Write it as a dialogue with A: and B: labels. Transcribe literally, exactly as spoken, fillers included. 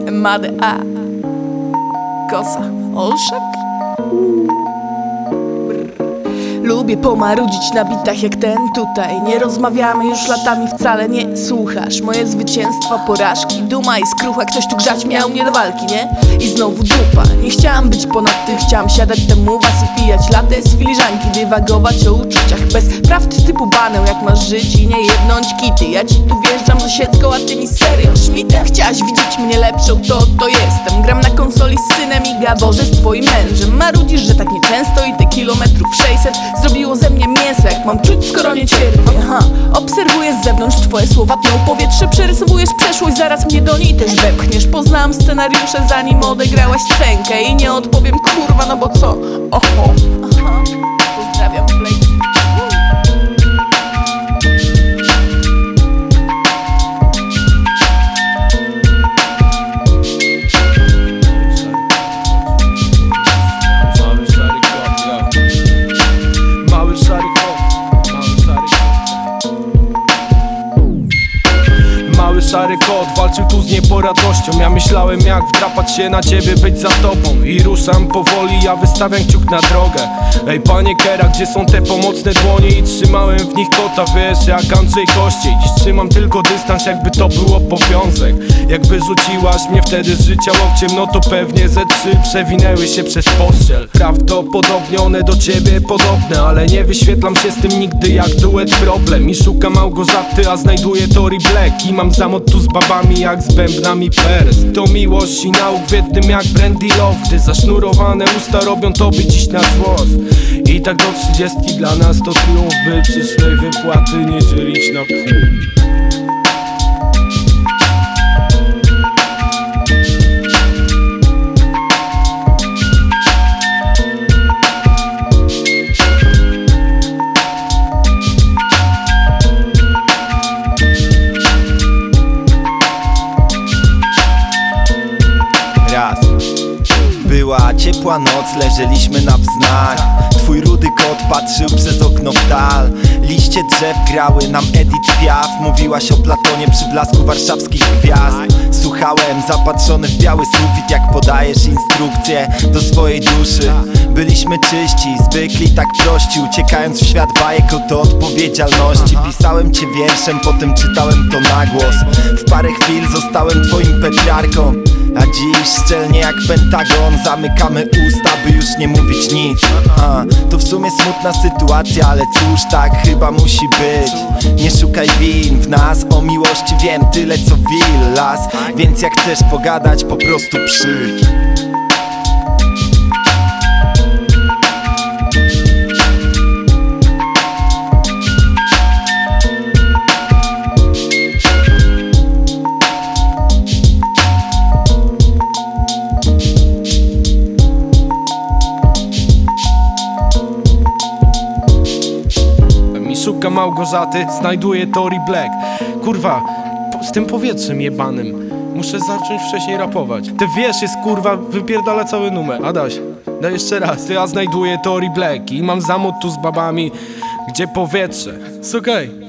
A: Mady A Kosa Olszak. Lubię pomarudzić na bitach jak ten tutaj. Nie rozmawiamy już latami, wcale nie słuchasz. Moje zwycięstwa, porażki, duma i skrucha. Ktoś tu grzać miał mnie do walki, nie? I znowu dupa. Nie chciałam być ponad tym, chciałam siadać temu was i pijać latę z filiżanki, dywagować o uczuciach bez prawd typu baneł. Jak masz żyć i nie jednąć kity. Ja ci tu wjeżdżam z osiecką, a ty mi serio szmitem. Chciałaś widzieć mnie lepszą, to to jestem. Gram na konsoli z synem i gaworze z twoim mężem. Marudzisz, że tak nieczęsto i te kilometrów sześćset zrobiło ze mnie mięso, jak mam czuć, skoro nie cierpię. Aha. Obserwuję z zewnątrz twoje słowa tną powietrze. Przerysowujesz przeszłość, zaraz mnie do niej też wepchniesz. Poznałam scenariusze, zanim odegrałaś scenkę. I nie odpowiem kurwa, no bo co? Oho. Aha. Pozdrawiam Play.
B: Szary kot walczył tu z nieporadnością. Ja myślałem jak wdrapać się na ciebie, być za tobą. I ruszam powoli, ja wystawiam kciuk na drogę. Ej panie Kera, gdzie są te pomocne dłonie? I trzymałem w nich kota, wiesz, jak Andrzej Kościej. Dziś trzymam tylko dystans, jakby to był obowiązek. Jak wyrzuciłaś mnie wtedy z życia łokciem, no to pewnie ze trzy przewinęły się przez pościel. Prawdopodobnie one do ciebie podobne, ale nie wyświetlam się z tym nigdy jak duet problem. I szukam Małgorzaty, a znajduję Tori Black. I mam zamot tu z babami jak z bębnami pers. To miłość i nauk w jednym jak Brandy Love. Gdy zasznurowane usta robią tobie dziś na złość. I tak do trzydziestki dla nas to triumf, by przyszłej wypłaty nie dzielić na pół.
C: Była ciepła noc, leżeliśmy na wznak. Twój rudy kot patrzył przez okno w dal. Liście drzew grały nam Edith Piaf. Mówiłaś o Platonie przy blasku warszawskich gwiazd. Słuchałem zapatrzony w biały sufit, jak podajesz instrukcje do swojej duszy. Byliśmy czyści, zwykli, tak prości. Uciekając w świat bajek oto odpowiedzialności. Pisałem cię wierszem, potem czytałem to na głos. W parę chwil zostałem twoim Petrarką. A dziś szczelnie jak Pentagon zamykamy usta, by już nie mówić nic. A, to w sumie smutna sytuacja, ale cóż, tak chyba musi być. Nie szukaj win w nas, o miłości wiem tyle co wil las. Więc jak chcesz pogadać, po prostu przyjdź.
B: Szukam Małgorzaty, znajduję Tori Black. Kurwa, z tym powietrzem jebanym muszę zacząć wcześniej rapować. Ty wiesz, jest kurwa, wypierdala cały numer. Adaś, daj jeszcze raz. Ty, ja znajduję Tori Black i mam zamot tu z babami, gdzie powietrze. Jest okej.